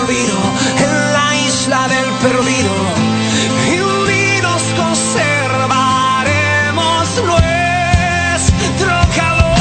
olvido, en la isla del perdido, y unidos conservaremos nuestro calor.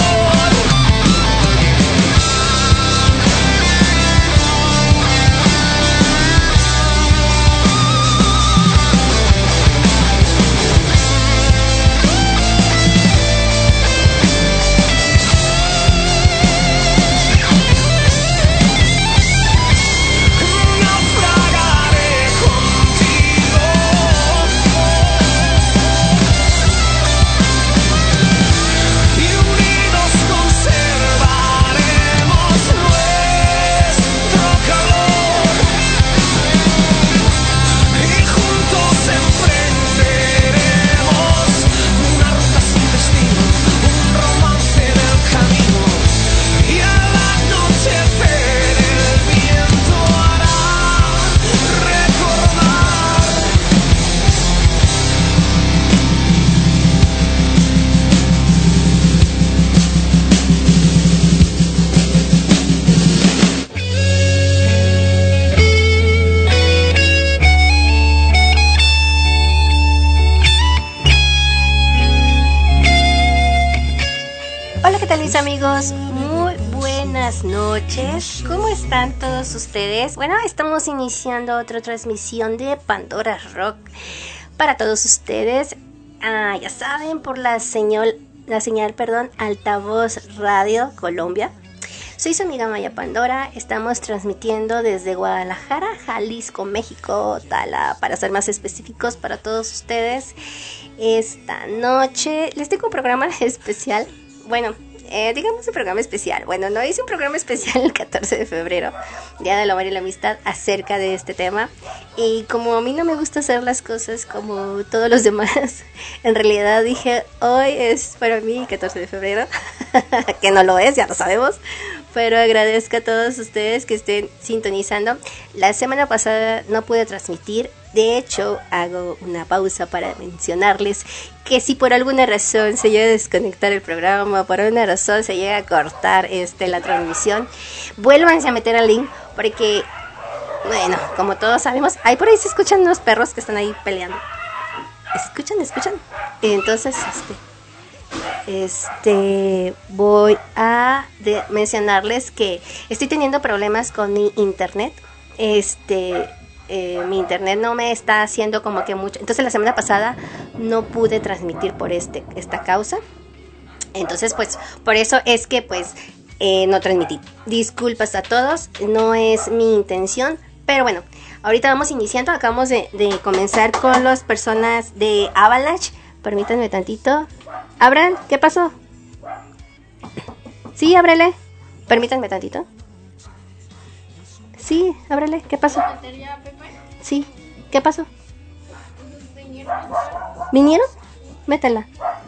Amigos, muy buenas noches. ¿Cómo están todos ustedes? Bueno, estamos iniciando otra transmisión de Pandora Rock para todos ustedes. Ya saben, por la señal, Altavoz Radio Colombia. Soy su amiga Maya Pandora. Estamos transmitiendo desde Guadalajara, Jalisco, México, Tala, para ser más específicos para todos ustedes. Esta noche les tengo un programa especial. Bueno, digamos un programa especial. Bueno, no hice un programa especial el 14 de febrero, Día del Amor y la Amistad, acerca de este tema. Y como a mí no me gusta hacer las cosas como todos los demás, en realidad dije, hoy es para mí 14 de febrero, que no lo es, ya lo sabemos. Pero agradezco a todos ustedes que estén sintonizando. La semana pasada no pude transmitir. De hecho, hago una pausa para mencionarles que si por alguna razón se llega a desconectar el programa, por alguna razón se llega a cortar la transmisión, vuélvanse a meter al link, porque, bueno, como todos sabemos, ahí por ahí se escuchan unos perros que están ahí peleando. ¿Escuchan? Entonces, voy a mencionarles que estoy teniendo problemas con mi internet. Mi internet no me está haciendo como que mucho. Entonces la semana pasada no pude transmitir por esta causa. Entonces pues por eso es que no transmití. Disculpas a todos, no es mi intención. Pero bueno, ahorita vamos iniciando. Acabamos de comenzar con las personas de Avalanche. Permítanme tantito. Abran, ¿qué pasó? Sí, ábrele. Permítanme tantito. Sí, ábrele, ¿qué pasó? Sí, ¿qué pasó? ¿Vinieron? Métela.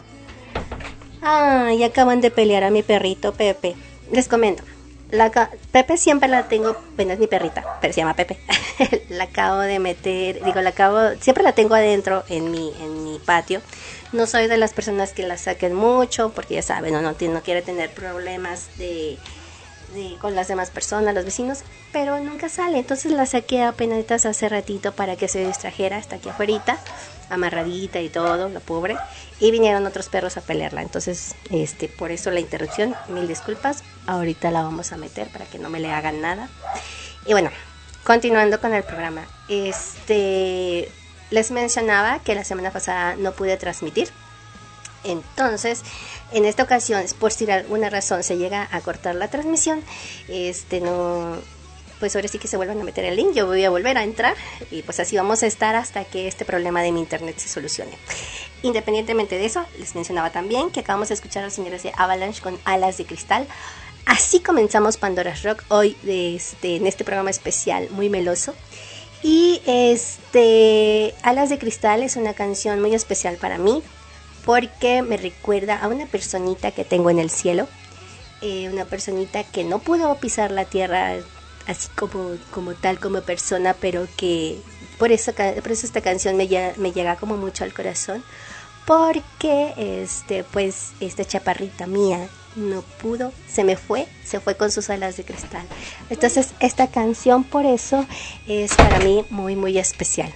Y acaban de pelear a mi perrito Pepe. Les comento. Pepe siempre la tengo, bueno, es mi perrita, pero se llama Pepe. La acabo de meter, siempre la tengo adentro en mi patio. No soy de las personas que la saquen mucho, porque ya saben, no quiere tener problemas con las demás personas, los vecinos, pero nunca sale. Entonces la saqué apenas hace ratito para que se distrajera. Está aquí afuera, amarradita y todo, la pobre. Y vinieron otros perros a pelearla. Entonces, por eso la interrupción, 1000 disculpas. Ahorita la vamos a meter para que no me le hagan nada. Y bueno, continuando con el programa. Les mencionaba que la semana pasada no pude transmitir. Entonces, en esta ocasión, por si alguna razón se llega a cortar la transmisión, pues ahora sí que se vuelvan a meter el link. Yo voy a volver a entrar y pues así vamos a estar hasta que este problema de mi internet se solucione. Independientemente de eso, les mencionaba también que acabamos de escuchar a los señores de Avalanche con Alas de Cristal. Así comenzamos Pandora Rock hoy en este programa especial muy meloso. Y Alas de Cristal es una canción muy especial para mí, porque me recuerda a una personita que tengo en el cielo, una personita que no pudo pisar la tierra así como tal, como persona, pero que por eso esta canción me llega como mucho al corazón, porque pues esta chaparrita mía no pudo, se fue con sus alas de cristal. Entonces esta canción por eso es para mí muy muy especial.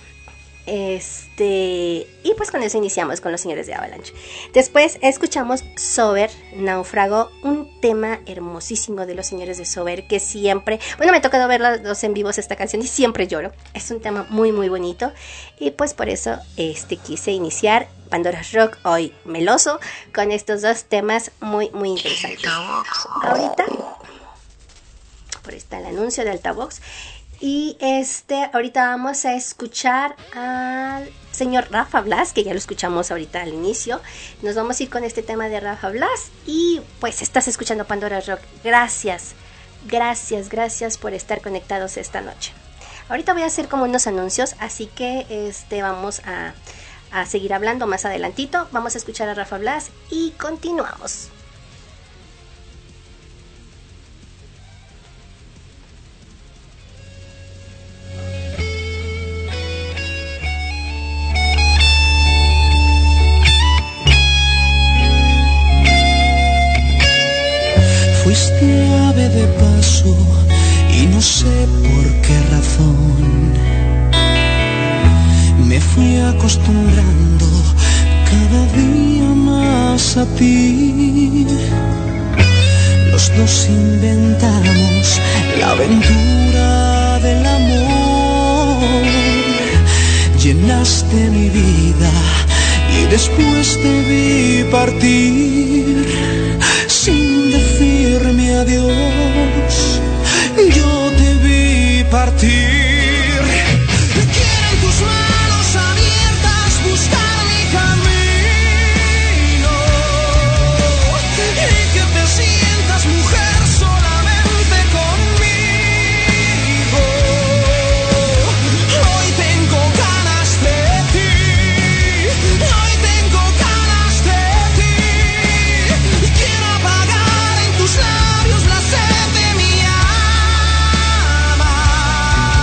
Y pues con eso iniciamos con los señores de Avalanche. Después escuchamos Sober, Náufrago, un tema hermosísimo de los señores de Sober, que siempre, bueno, me ha tocado verlos en vivos esta canción y siempre lloro. Es un tema muy muy bonito y pues por eso quise iniciar Pandora's Rock hoy meloso con estos dos temas muy muy interesantes. Ahorita por ahí está el anuncio de Altavox. Y ahorita vamos a escuchar al señor Rafa Blas, que ya lo escuchamos ahorita al inicio. Nos vamos a ir con este tema de Rafa Blas. Y pues estás escuchando Pandora's Rock. Gracias por estar conectados esta noche. Ahorita voy a hacer como unos anuncios, así que vamos a seguir hablando más adelantito. Vamos a escuchar a Rafa Blas y continuamos. Fuiste ave de paso y no sé por qué razón me fui acostumbrando cada día más a ti. Los dos inventamos la aventura del amor. Llenaste mi vida y después te vi partir sin decirme adiós. Yo te vi partir. Quiero en tus manos abiertas buscar mi camino y que te sientas mujer solamente conmigo. Hoy tengo ganas de ti, hoy tengo ganas de ti. Quiero apagar en tus labios la sed de mi alma.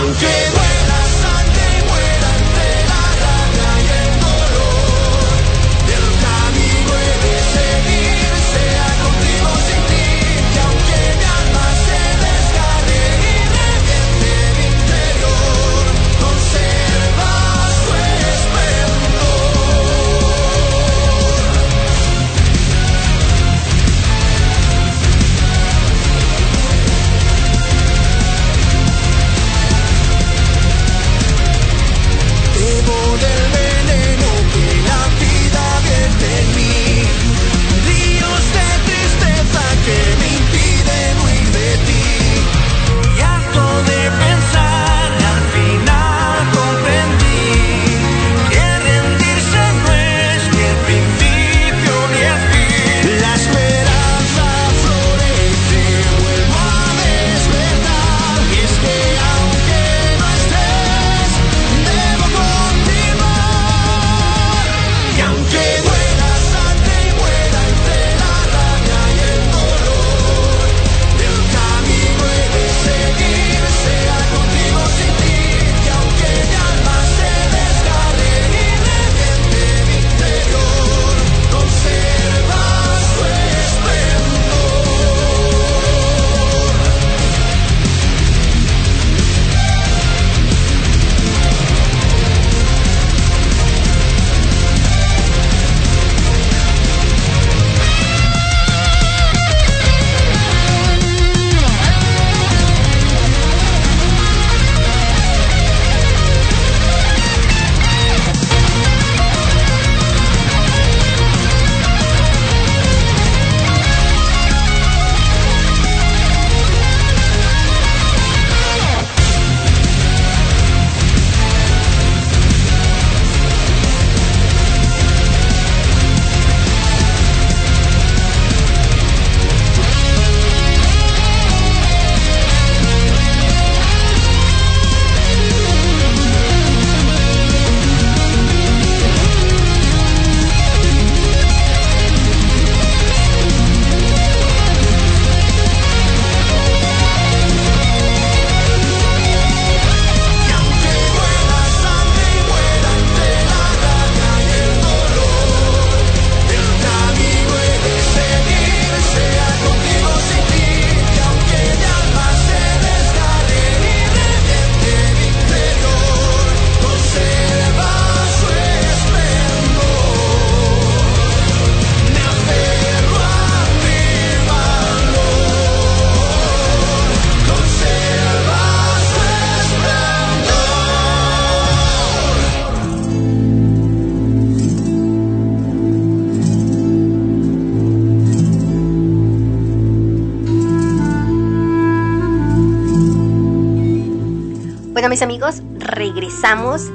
Bueno, mis amigos, regresamos.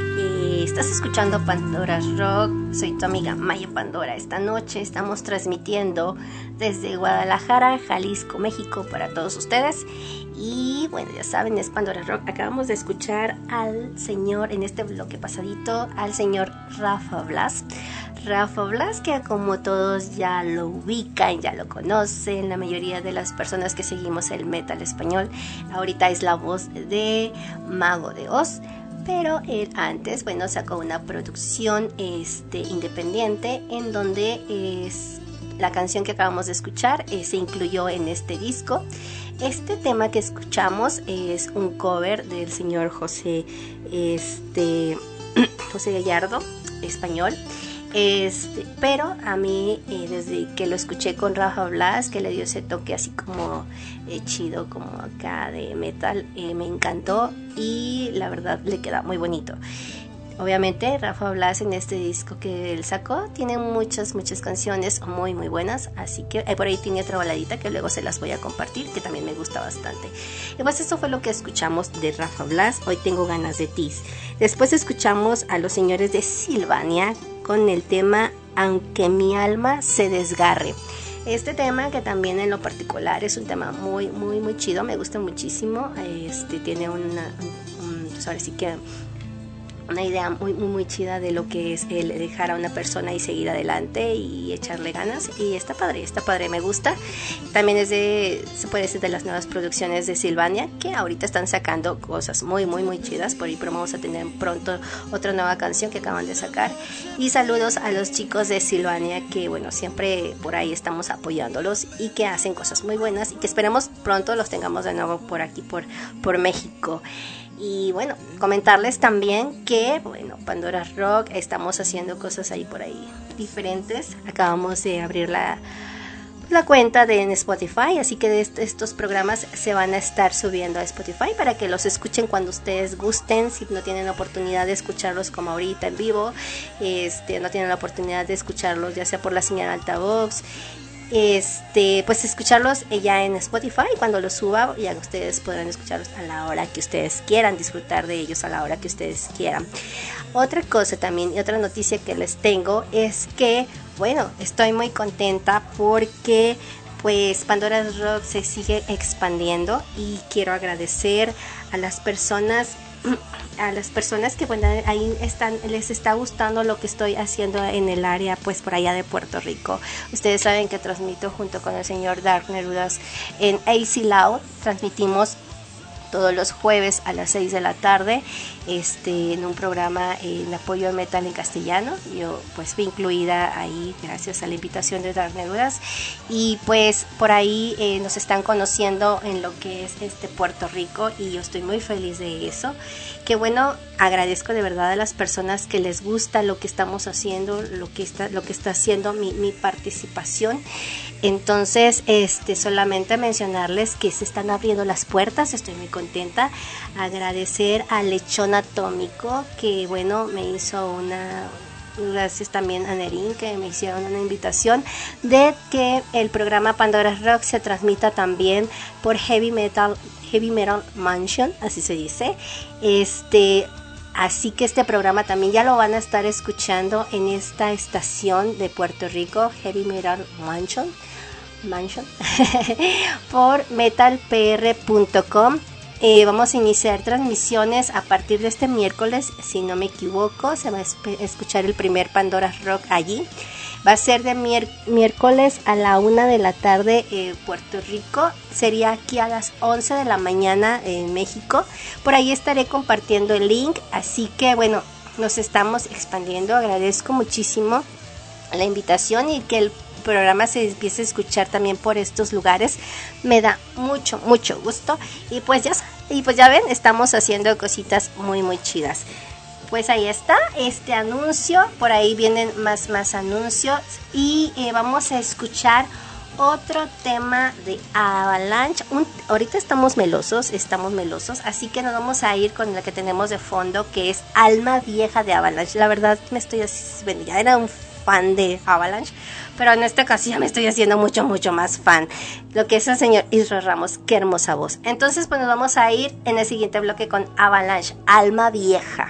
Estás escuchando Pandora Rock. Soy tu amiga Maya Pandora. Esta noche estamos transmitiendo desde Guadalajara, Jalisco, México, para todos ustedes. Y bueno, ya saben, es Pandora Rock. Acabamos de escuchar al señor, en este bloque pasadito, al señor Rafa Blas. Rafa Blas, que como todos ya lo ubican, ya lo conocen, la mayoría de las personas que seguimos el metal español, ahorita es la voz de Mago de Oz, pero él antes, bueno, sacó una producción independiente en donde la canción que acabamos de escuchar se incluyó en este disco. Este tema que escuchamos es un cover del señor José Gallardo, español. Pero a mí desde que lo escuché con Rafa Blas, que le dio ese toque así como chido, como acá de metal, me encantó y la verdad le queda muy bonito. Obviamente Rafa Blas en este disco que él sacó tiene muchas canciones muy muy buenas, así que por ahí tiene otra baladita que luego se las voy a compartir, que también me gusta bastante. Y pues eso fue lo que escuchamos de Rafa Blas, Hoy tengo ganas de ti. Después escuchamos a los señores de Silvania con el tema Aunque mi alma se desgarre. Este tema, que también en lo particular es un tema muy muy muy chido, me gusta muchísimo. Tiene ahora sí que una idea muy chida de lo que es el dejar a una persona y seguir adelante y echarle ganas, y está padre, me gusta. También se puede decir de las nuevas producciones de Silvania, que ahorita están sacando cosas muy chidas. Por ahí vamos a tener pronto otra nueva canción que acaban de sacar. Y saludos a los chicos de Silvania, que bueno, siempre por ahí estamos apoyándolos y que hacen cosas muy buenas y que esperemos pronto los tengamos de nuevo por aquí, por México. Y bueno, comentarles también que, bueno, Pandora Rock, estamos haciendo cosas ahí por ahí diferentes. Acabamos de abrir la cuenta en Spotify, así que estos programas se van a estar subiendo a Spotify para que los escuchen cuando ustedes gusten. Si no tienen la oportunidad de escucharlos como ahorita en vivo, no tienen la oportunidad de escucharlos ya sea por la señal altavoz, pues escucharlos ya en Spotify. Cuando los suba ya ustedes podrán escucharlos a la hora que ustedes quieran, disfrutar de ellos a la hora que ustedes quieran. Otra cosa también y otra noticia que les tengo es que, bueno, estoy muy contenta porque pues Pandora Rock se sigue expandiendo y quiero agradecer a las personas que bueno, ahí les está gustando lo que estoy haciendo en el área, pues por allá de Puerto Rico. Ustedes saben que transmito junto con el señor Dark Nerudas en AC Loud. Transmitimos todos los jueves a las 6 de la tarde en un programa en apoyo al metal en castellano. Yo pues fui incluida ahí gracias a la invitación de Dark Nerudas, y pues por ahí nos están conociendo en lo que es Puerto Rico, y yo estoy muy feliz de eso. Que bueno, agradezco de verdad a las personas que les gusta lo que estamos haciendo, lo que está haciendo mi participación. Entonces, solamente mencionarles que se están abriendo las puertas, estoy muy contenta. Agradecer a Lechón Atómico, que bueno, me hizo gracias también a Nerín, que me hicieron una invitación de que el programa Pandora Rock se transmita también por Heavy Metal Mansion, así se dice. Así que este programa también ya lo van a estar escuchando en esta estación de Puerto Rico, Heavy Metal Mansion por metalpr.com. Vamos a iniciar transmisiones a partir de este miércoles, si no me equivoco. Se va a escuchar el primer Pandora Rock allí. Va a ser de miércoles a la 1 de la tarde Puerto Rico. Sería aquí a las 11 de la mañana en México. Por ahí estaré compartiendo el link. Así que bueno, nos estamos expandiendo. Agradezco muchísimo la invitación y que el programa se empiece a escuchar también por estos lugares. Me da mucho gusto. Y pues ya ven, estamos haciendo cositas muy chidas. Pues ahí está este anuncio, por ahí vienen más anuncios, y vamos a escuchar otro tema de Avalanche. Ahorita estamos melosos, así que nos vamos a ir con la que tenemos de fondo, que es Alma Vieja de Avalanche. La verdad ya era un fan de Avalanche, pero en esta ocasión me estoy haciendo mucho más fan. Lo que es el señor Israel Ramos, qué hermosa voz. Entonces pues nos vamos a ir en el siguiente bloque con Avalanche, Alma Vieja.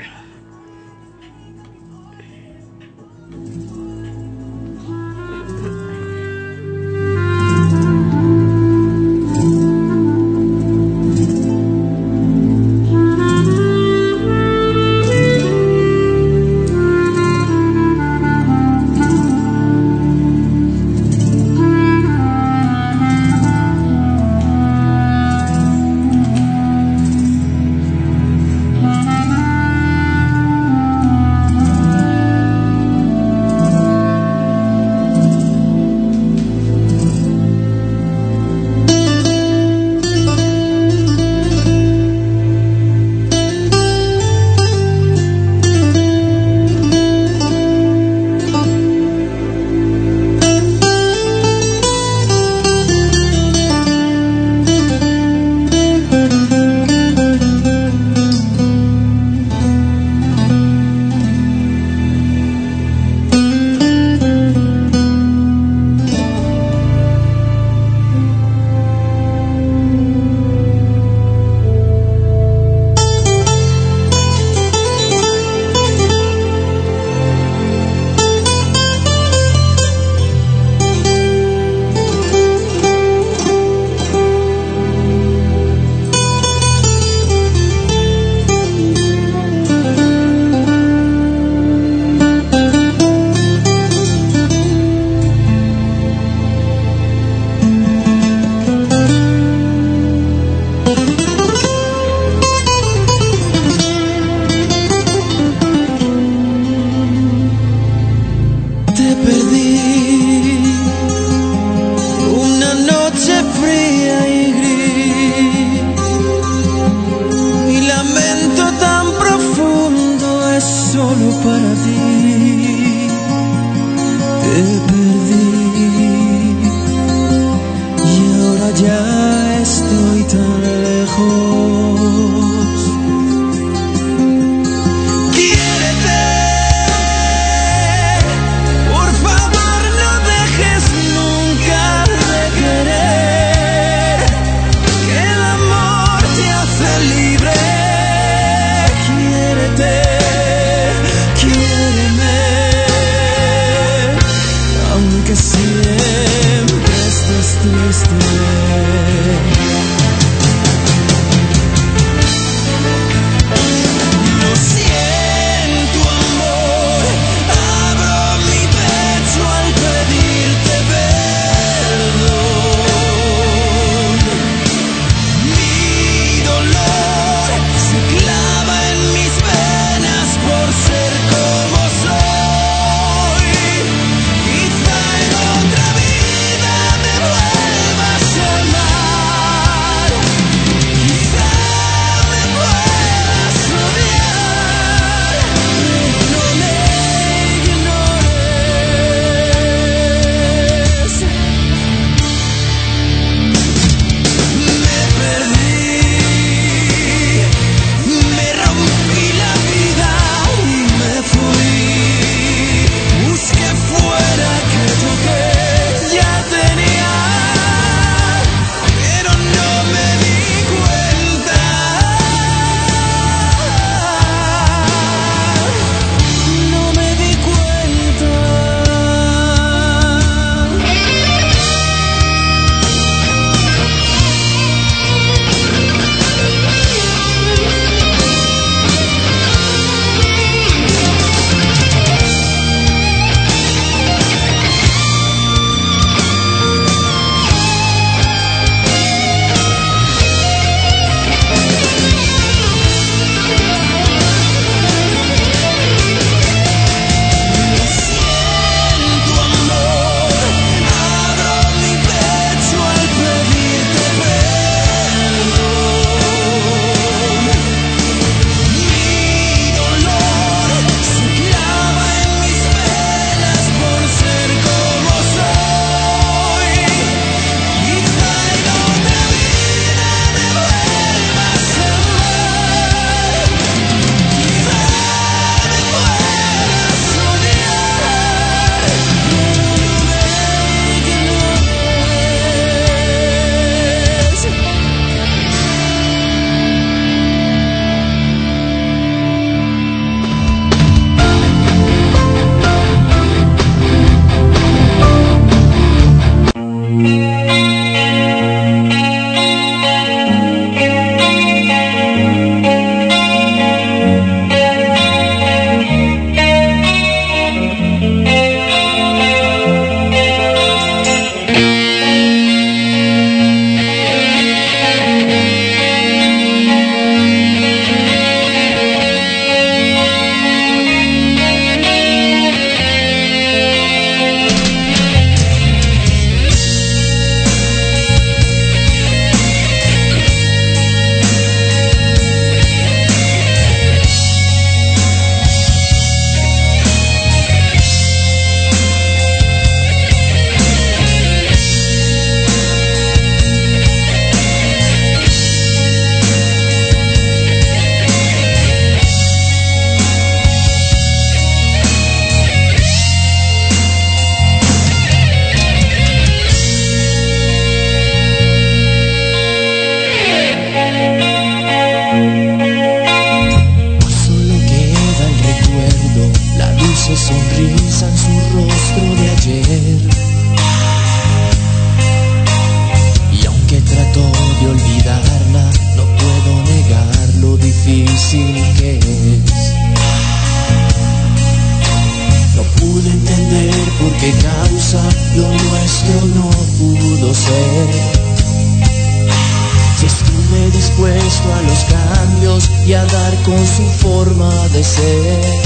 dispuesto a los cambios y a dar con su forma de ser.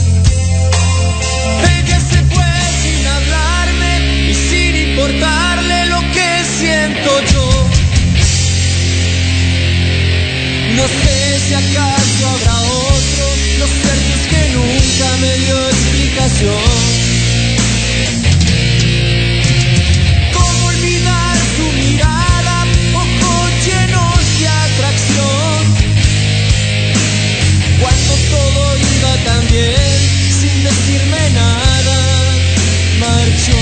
Ella se fue sin hablarme y sin importarle lo que siento yo. No sé si acaso habrá otro, lo cierto es que nunca me dio explicación. ¿Cómo olvidar su mirada, ojos llenos de atracción? Cuando todo iba tan bien, sin decirme nada, marchó.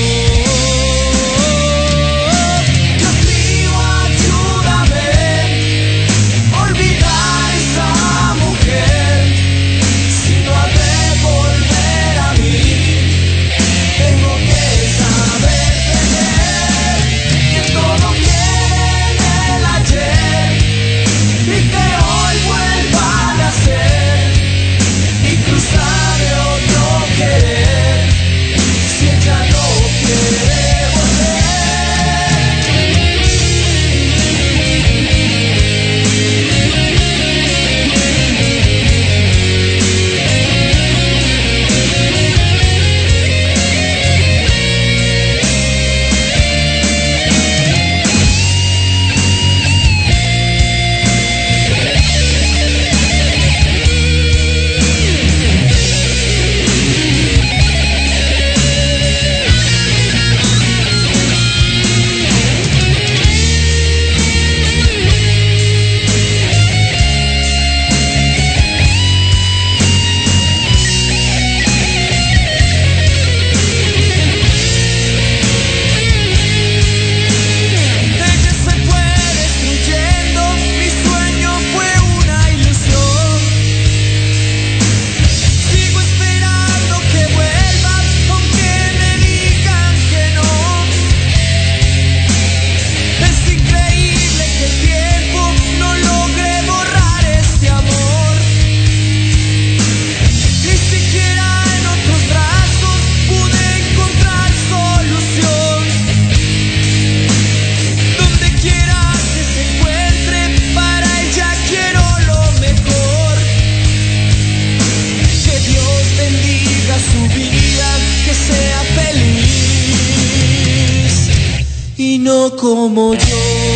Como yo.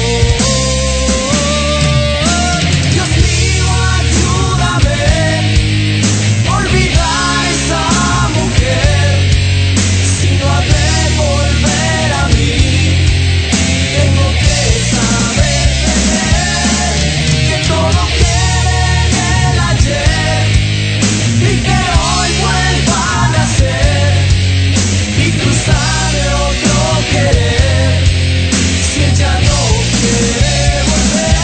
Dios mío, ayúdame a olvidar esa mujer. Si no ha de volver a mí, tengo que saber tener que todo quede en el ayer y que hoy vuelva a nacer y cruzar de otro querer. Ya no quiere volver.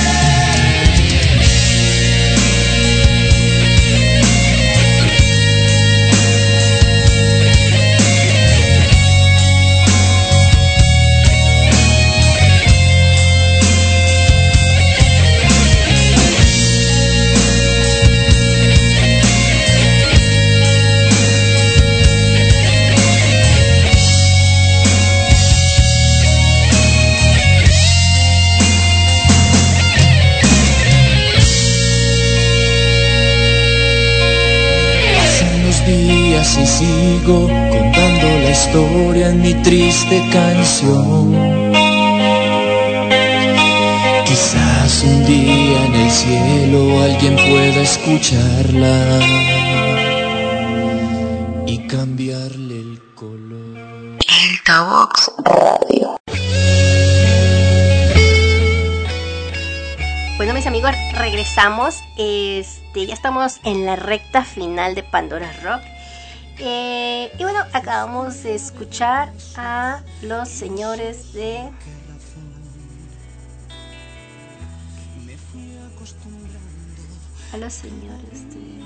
Y sigo contando la historia en mi triste canción. Quizás un día en el cielo alguien pueda escucharla y cambiarle el color. Altavox Radio. Bueno, mis amigos, regresamos. Ya estamos en la recta final de Pandora Rock. Y bueno, acabamos de escuchar a los señores de... A los señores de...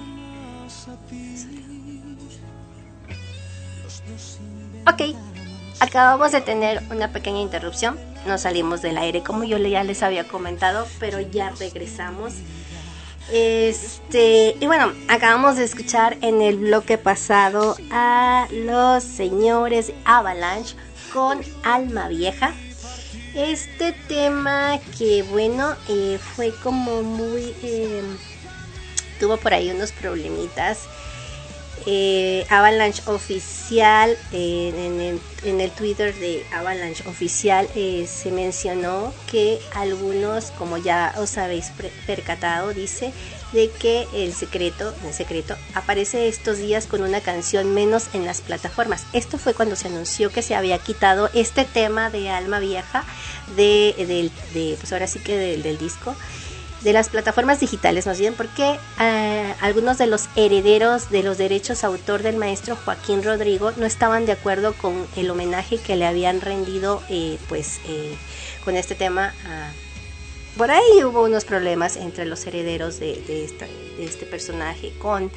Ok, acabamos de tener una pequeña interrupción. Nos salimos del aire, como yo ya les había comentado, pero ya regresamos. Y bueno, acabamos de escuchar en el bloque pasado a los señores Avalanche con Alma Vieja. Este tema que bueno, fue como muy... tuvo por ahí unos problemitas. Avalanche Oficial, en el Twitter de Avalanche Oficial se mencionó que algunos, como ya os habéis percatado, dice de que el secreto aparece estos días con una canción menos en las plataformas. Esto fue cuando se anunció que se había quitado este tema de Alma Vieja pues ahora sí que del disco, de las plataformas digitales, más bien porque algunos de los herederos de los derechos autor del maestro Joaquín Rodrigo no estaban de acuerdo con el homenaje que le habían rendido con este tema. Por ahí hubo unos problemas entre los herederos de este personaje con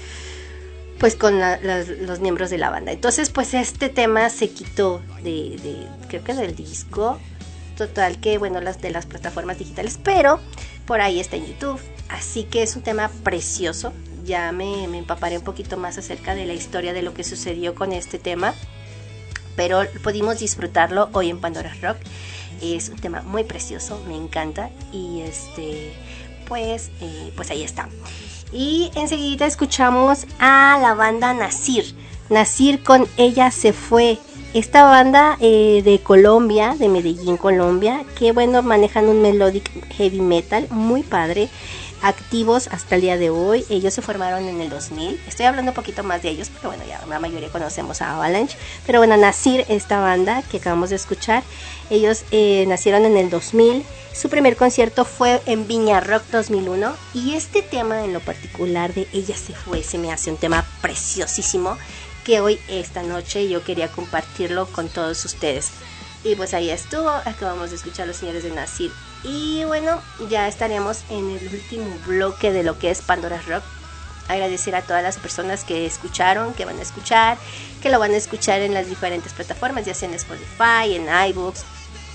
los miembros de la banda. Entonces pues este tema se quitó creo que del disco. Total que bueno, de las plataformas digitales, pero por ahí está en YouTube, así que es un tema precioso. Ya me empaparé un poquito más acerca de la historia de lo que sucedió con este tema, pero pudimos disfrutarlo hoy en Pandora Rock. Es un tema muy precioso, me encanta, y pues ahí está. Y enseguida escuchamos a la banda Nasir con Ella se fue. Esta banda de Colombia, de Medellín, Colombia, que bueno, manejan un melodic heavy metal muy padre, activos hasta el día de hoy. Ellos se formaron en el 2000, estoy hablando un poquito más de ellos, porque bueno, ya la mayoría conocemos a Avalanche, pero bueno, Nasir, esta banda que acabamos de escuchar, ellos nacieron en el 2000, su primer concierto fue en Viña Rock 2001, y este tema en lo particular de Ella se fue, se me hace un tema preciosísimo, que hoy, esta noche, yo quería compartirlo con todos ustedes. Y pues ahí estuvo, acabamos de escuchar a los señores de Nasir. Y bueno, ya estaremos en el último bloque de lo que es Pandora Rock. Agradecer a todas las personas que escucharon, que van a escuchar, que lo van a escuchar en las diferentes plataformas, ya sea en Spotify, en iBooks,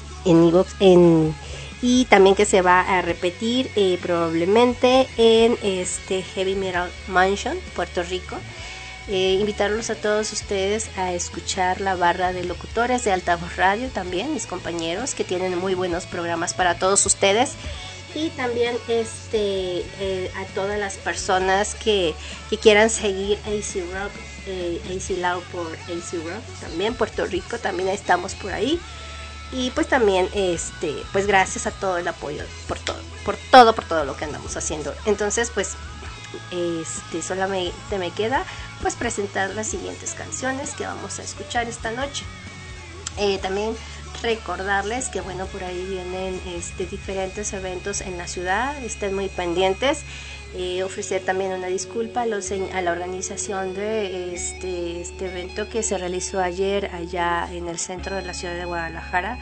y también que se va a repetir probablemente en Heavy Metal Mansion, Puerto Rico. Invitarlos a todos ustedes a escuchar la barra de locutores de Altavoz Radio, también mis compañeros que tienen muy buenos programas para todos ustedes, y también a todas las personas que quieran seguir AC Rock, AC Loud por AC Rock, también Puerto Rico, también estamos por ahí. Y pues también pues gracias a todo el apoyo por todo lo que andamos haciendo. Entonces pues solamente me queda pues presentar las siguientes canciones que vamos a escuchar esta noche. También recordarles que bueno, por ahí vienen diferentes eventos en la ciudad, estén muy pendientes. Ofrecer también una disculpa a la organización de este evento que se realizó ayer allá en el centro de la ciudad de Guadalajara.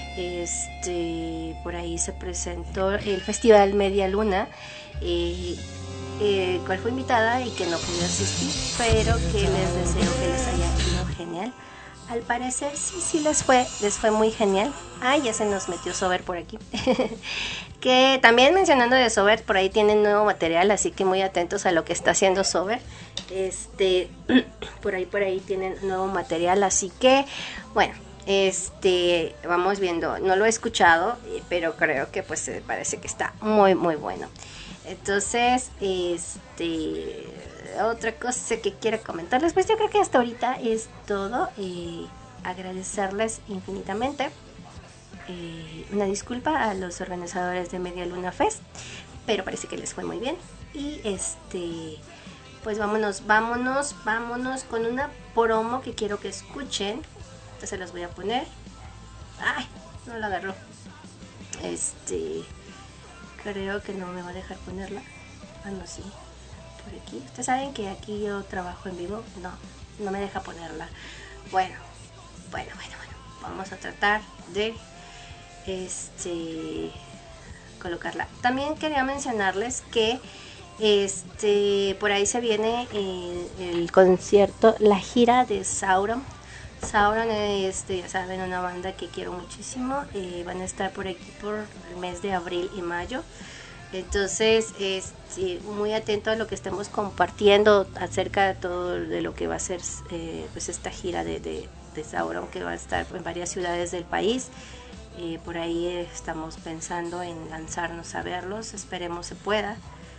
Por ahí se presentó el Festival Media Luna, cual fue invitada y que no pude asistir, pero que les deseo que les haya ido genial. Al parecer sí les fue muy genial. Ya se nos metió Sober por aquí. Que también, mencionando de Sober, por ahí tienen nuevo material, así que muy atentos a lo que está haciendo Sober. Por ahí tienen nuevo material, así que bueno, vamos viendo. No lo he escuchado, pero creo que pues parece que está muy muy bueno. Entonces, otra cosa que quiero comentarles, pues yo creo que hasta ahorita es todo. Agradecerles infinitamente. Una disculpa a los organizadores de Media Luna Fest, pero parece que les fue muy bien. Y pues vámonos con una promo que quiero que escuchen. Entonces se las voy a poner. Ay, no la agarró. Creo que no me va a dejar ponerla. No, sí. Por aquí. Ustedes saben que aquí yo trabajo en vivo. No me deja ponerla. Bueno. Vamos a tratar de colocarla. También quería mencionarles que por ahí se viene el concierto, la gira de Sauron. Sauron es, ya saben, una banda que quiero muchísimo. Van a estar por aquí por el mes de abril y mayo. Entonces, muy atento a lo que estemos compartiendo acerca de todo de lo que va a ser pues esta gira de Sauron, que va a estar en varias ciudades del país. Por ahí estamos pensando en lanzarnos a verlos, esperemos se pueda.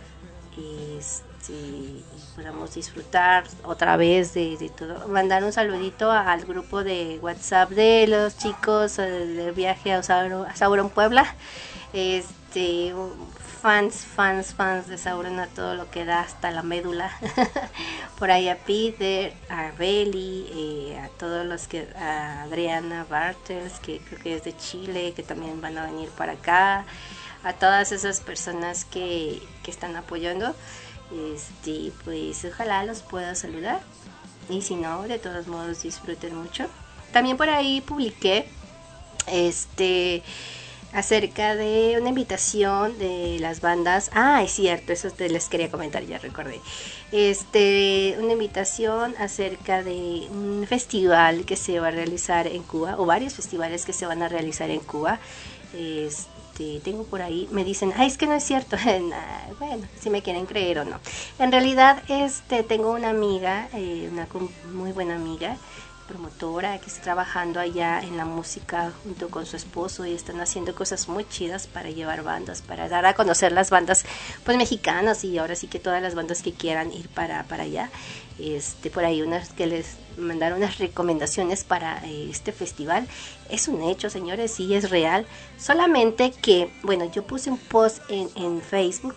Y podamos disfrutar otra vez de todo. Mandar un saludito al grupo de WhatsApp de los chicos del viaje a Sauron Puebla. Fans de Sauron a todo lo que da, hasta la médula. Por ahí a Peter, a Beli, a todos los que, a Adriana Bartels, que creo que es de Chile, que también van a venir para acá, a todas esas personas que están apoyando. Pues ojalá los pueda saludar, y si no, de todos modos disfruten mucho. También por ahí publiqué acerca de una invitación de las bandas. Es cierto, eso les quería comentar, ya recordé. Una invitación acerca de un festival que se va a realizar en Cuba, o varios festivales que se van a realizar en Cuba. Tengo por ahí, me dicen, es que no es cierto. Bueno, si me quieren creer o no. En realidad, tengo una amiga, una muy buena amiga, promotora, que está trabajando allá en la música junto con su esposo, y están haciendo cosas muy chidas para llevar bandas, para dar a conocer las bandas pues mexicanas, y ahora sí que todas las bandas que quieran ir para allá. Por ahí unas que les mandaron unas recomendaciones para este festival. Es un hecho, señores, sí es real, solamente que, bueno, yo puse un post en Facebook,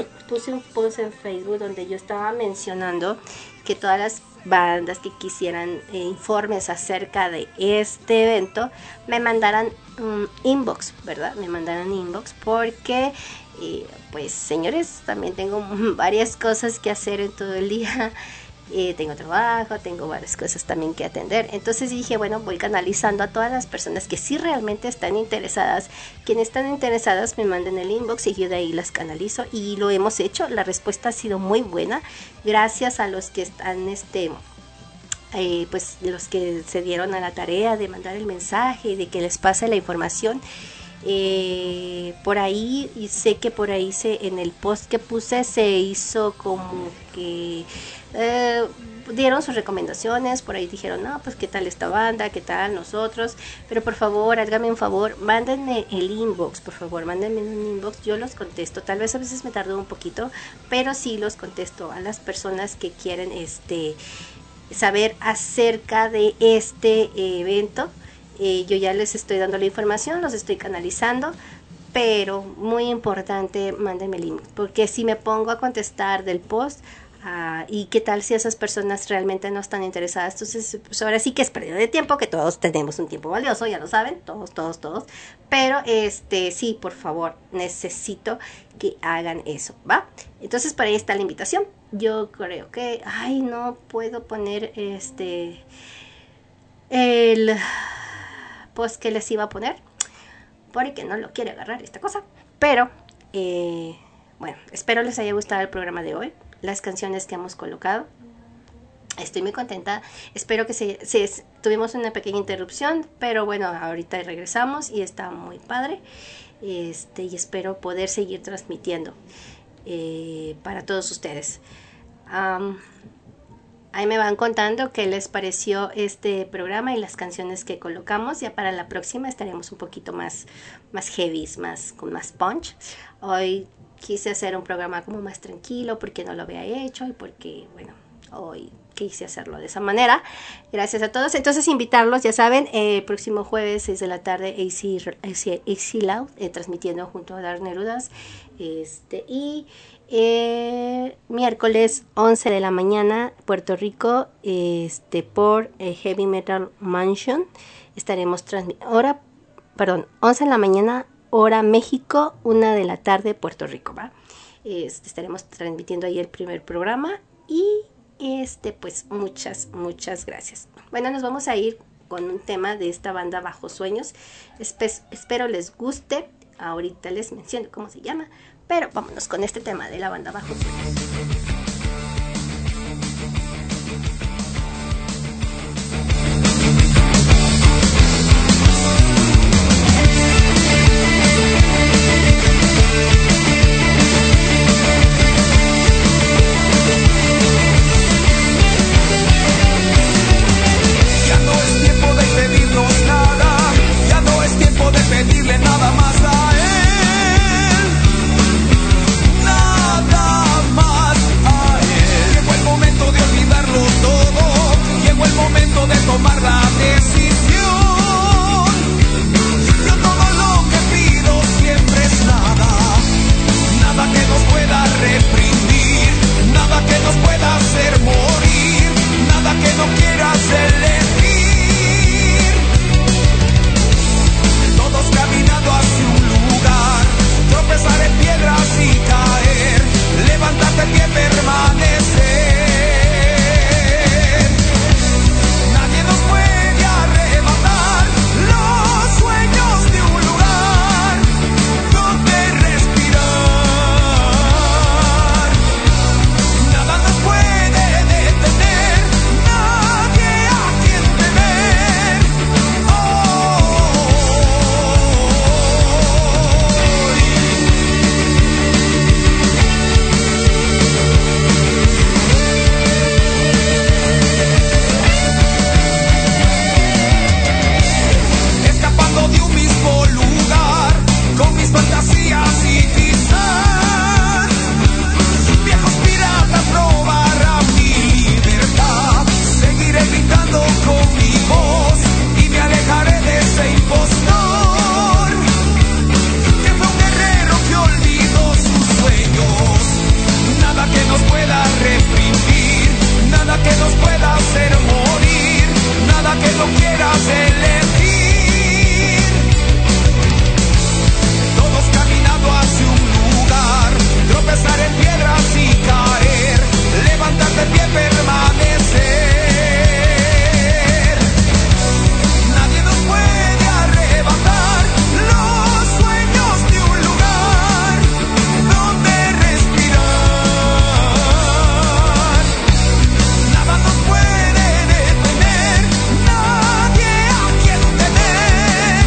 donde yo estaba mencionando que todas las bandas que quisieran informes acerca de este evento me mandaran inbox, ¿verdad? Me mandaran inbox, porque pues señores, también tengo varias cosas que hacer en todo el día. Tengo trabajo, tengo varias cosas también que atender. Entonces dije, bueno, voy canalizando a todas las personas que sí realmente están interesadas. Quienes están interesadas me manden el inbox y yo de ahí las canalizo, y lo hemos hecho. La respuesta ha sido muy buena, gracias a los que están pues los que se dieron a la tarea de mandar el mensaje y de que les pase la información. Por ahí, y sé que por ahí en el post que puse se hizo como que dieron sus recomendaciones. Por ahí dijeron, no, pues qué tal esta banda, qué tal nosotros, pero por favor, háganme un favor, mándenme el inbox, por favor, mándenme un inbox, yo los contesto. Tal vez a veces me tardo un poquito, pero sí los contesto a las personas que quieren saber acerca de este evento. Yo ya les estoy dando la información, los estoy canalizando, pero muy importante, mándenme el link, porque si me pongo a contestar del post, y qué tal si esas personas realmente no están interesadas, entonces pues ahora sí que es pérdida de tiempo, que todos tenemos un tiempo valioso, ya lo saben, todos, pero sí, por favor, necesito que hagan eso, ¿va? Entonces por ahí está la invitación. Yo creo que, no puedo poner el post que les iba a poner, porque no lo quiere agarrar esta cosa, pero bueno, espero les haya gustado el programa de hoy, las canciones que hemos colocado. Estoy muy contenta, espero que tuvimos una pequeña interrupción, pero bueno, ahorita regresamos y está muy padre, y espero poder seguir transmitiendo para todos ustedes. Ahí me van contando qué les pareció este programa y las canciones que colocamos. Ya para la próxima estaremos un poquito más heavy, con más punch. Hoy quise hacer un programa como más tranquilo porque no lo había hecho, y porque, bueno, hoy quise hacerlo de esa manera. Gracias a todos. Entonces invitarlos, ya saben, el próximo jueves 6 de la tarde AC Loud, transmitiendo junto a Dar Nerudas, y miércoles 11 de la mañana Puerto Rico, por Heavy Metal Mansion estaremos 11 de la mañana hora México, 1 de la tarde Puerto Rico, ¿va? Estaremos transmitiendo ahí el primer programa, y pues muchas gracias. Bueno, nos vamos a ir con un tema de esta banda Bajo Sueños. Espero les guste. Ahorita les menciono cómo se llama, pero vámonos con este tema de la banda Bajo Sueños. Ya no es tiempo de pedirnos nada, ya no es tiempo de pedir piedras y caer, levantarte en pie, permanecer. Nadie nos puede arrebatar los sueños de un lugar donde respirar. Nada nos puede detener, nadie a quien temer. Escapando de un mismo lugar, con mis fantasías y quizás viejos piratas robarán mi libertad. Seguiré gritando con mi voz y me alejaré de ese impostor que fue un guerrero que olvidó sus sueños. Nada que nos pueda reprimir, nada que nos pueda hacer morir, nada que no quieras elegir. Todos caminando hacia un lugar, tropezar en piedras y caer, levantarte en pie, permanecer. Nadie nos puede arrebatar los sueños de un lugar donde respirar. Nada nos puede detener, nadie a quien temer.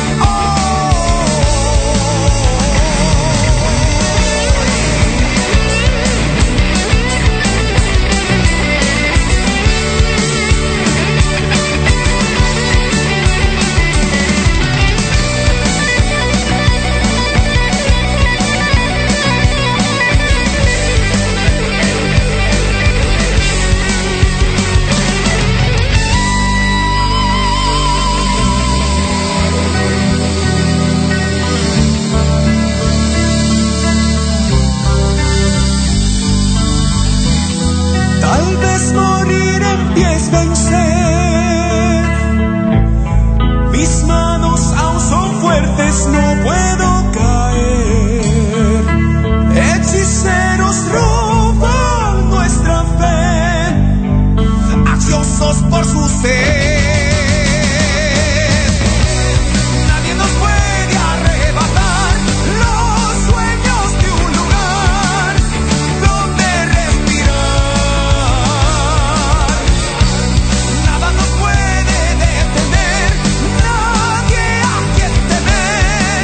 Tal vez morir en pie es vencer. Mis manos aún son fuertes, no puedo caer. Hechiceros roban nuestra fe, ansiosos por su sed. Nadie nos puede arrebatar los sueños de un lugar donde respirar. Nada nos puede detener, nadie a quien temer.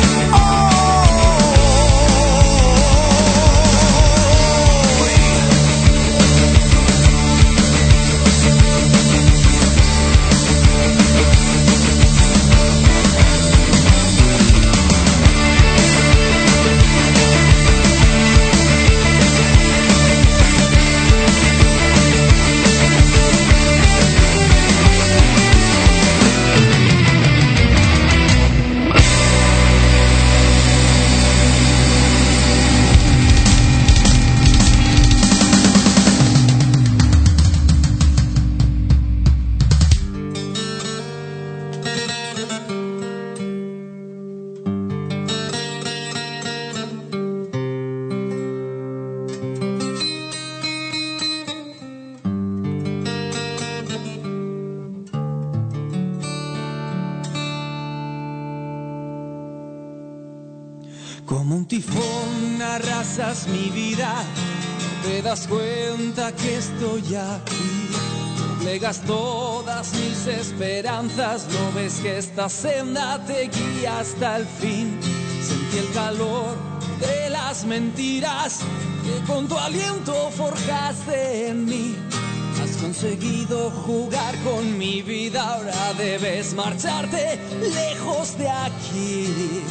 Como un tifón arrasas mi vida, no te das cuenta que estoy aquí. Doblegas todas mis esperanzas, no ves que esta senda te guía hasta el fin. Sentí el calor de las mentiras que con tu aliento forjaste en mí. Has conseguido jugar con mi vida, ahora debes marcharte lejos de aquí.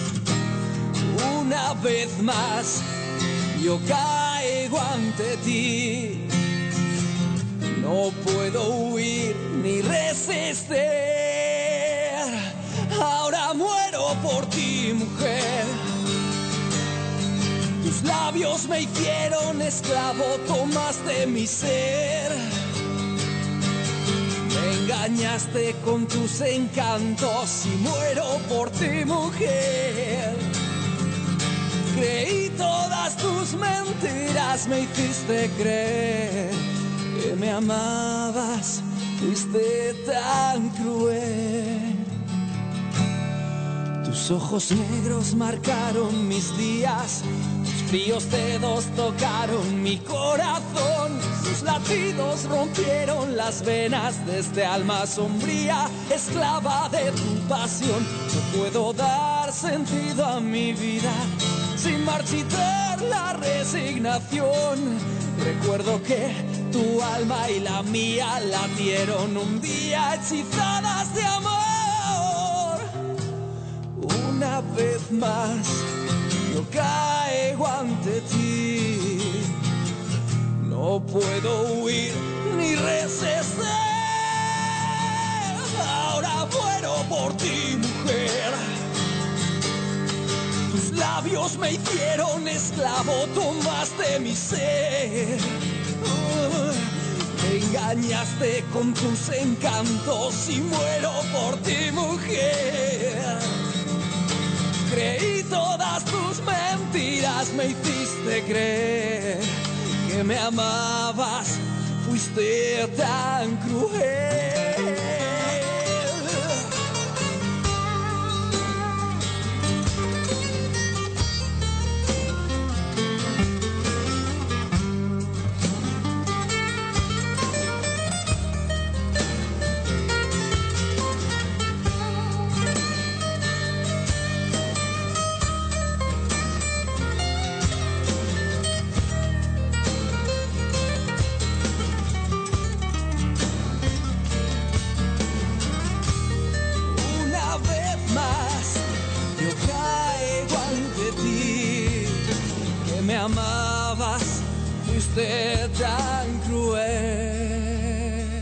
Una vez más yo caigo ante ti, no puedo huir ni resistir. Ahora muero por ti, mujer. Tus labios me hicieron esclavo, tomaste mi ser. Me engañaste con tus encantos y muero por ti, mujer. Creí todas tus mentiras, me hiciste creer que me amabas, fuiste tan cruel. Tus ojos negros marcaron mis días, tus fríos dedos tocaron mi corazón, sus latidos rompieron las venas de este alma sombría, esclava de tu pasión. No puedo dar sentido a mi vida sin marchitar la resignación. Recuerdo que tu alma y la mía latieron un día hechizadas de amor. Una vez más yo caigo ante ti, no puedo huir ni resistir. Ahora muero por ti, mujer. Tus labios me hicieron esclavo, tomaste mi ser. Me engañaste con tus encantos y muero por ti, mujer. Creí todas tus mentiras, me hiciste creer que me amabas, fuiste tan cruel. Me amabas, fuiste tan cruel.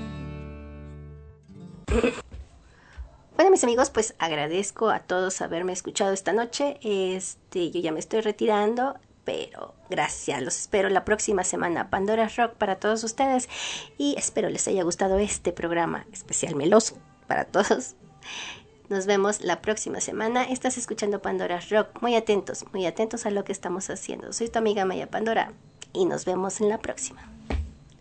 Bueno, mis amigos, pues agradezco a todos haberme escuchado esta noche. Yo ya me estoy retirando, pero gracias. Los espero la próxima semana. Pandora Rock para todos ustedes y espero les haya gustado este programa especial meloso para todos. Nos vemos la próxima semana. Estás escuchando Pandora Rock. Muy atentos a lo que estamos haciendo. Soy tu amiga Maya Pandora y nos vemos en la próxima.